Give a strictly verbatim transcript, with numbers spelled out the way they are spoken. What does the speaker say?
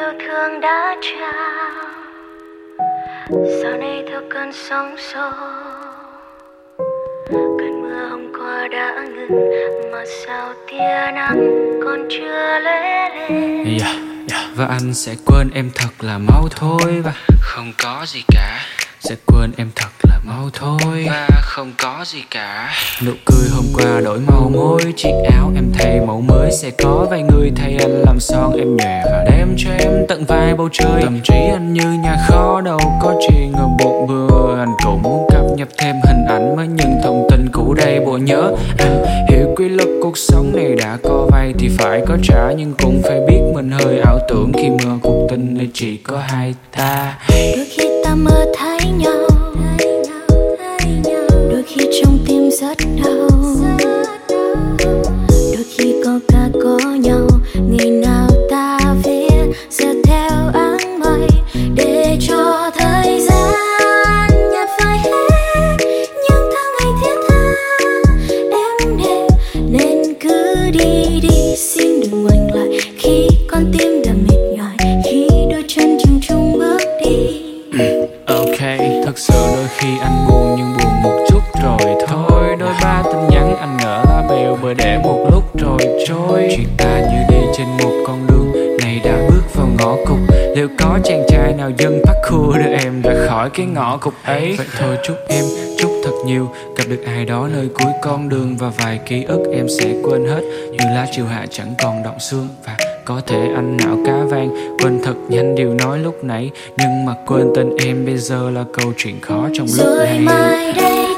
yêu thương đã trao, sau này theo cơn sóng xô. Cơn mưa hôm qua đã ngừng mà sao tia nắng còn chưa lóe lên. Yeah, yeah. Và anh sẽ quên em thật là mau thôi. Và không có gì cả. Sẽ quên em thật là mau thôi. Và không có gì cả. Nụ cười hôm qua đổi màu môi. Chiếc áo em thay màu mới. Sẽ có vài người thay anh làm son em nhòe và đem cho em tận vai bầu trời. Tâm trí anh như nhà kho đâu có chuyện ở một bữa. Anh cũng muốn cập nhật thêm hình ảnh mới những thông tin cũ đầy bộ nhớ. Anh hiểu quy luật cuộc sống này đã có vay thì phải có trả. Nhưng cũng phải biết mình hơi ảo tưởng khi mơ cuộc tình này chỉ có hai ta. Đôi khi ta mơ thấy nhau, đôi khi trong tim rất đau, đôi khi có ca có nhau. Ngày nào ta viết sẽ theo áng mây để cho thời gian nhạt phai hết những tháng ngày thiết tha em đêm. Nên cứ đi đi, xin đừng ngoảnh lại khi con tim đã mệt nhoài, khi đôi chân chừng chung bước đi. Ok, thật sự đôi khi anh buồn nhưng buồn một chút rồi thôi. Đôi ba tin nhắn anh ngỡ bèo bờ để một lúc rồi trôi. Chuyện ta như đi trên một con đường này đã bước vào ngõ cụt. Liệu có chàng trai nào dân parkour đưa em ra khỏi cái ngõ cụt ấy? Vậy thôi chúc em, chúc thật nhiều, gặp được ai đó nơi cuối con đường. Và vài ký ức em sẽ quên hết như lá chiều hạ chẳng còn đọng xương. Và có thể anh não cá vàng quên thật nhanh điều nói lúc nãy. Nhưng mà quên tên em bây giờ là câu chuyện khó trong lúc Rồi này. mai đây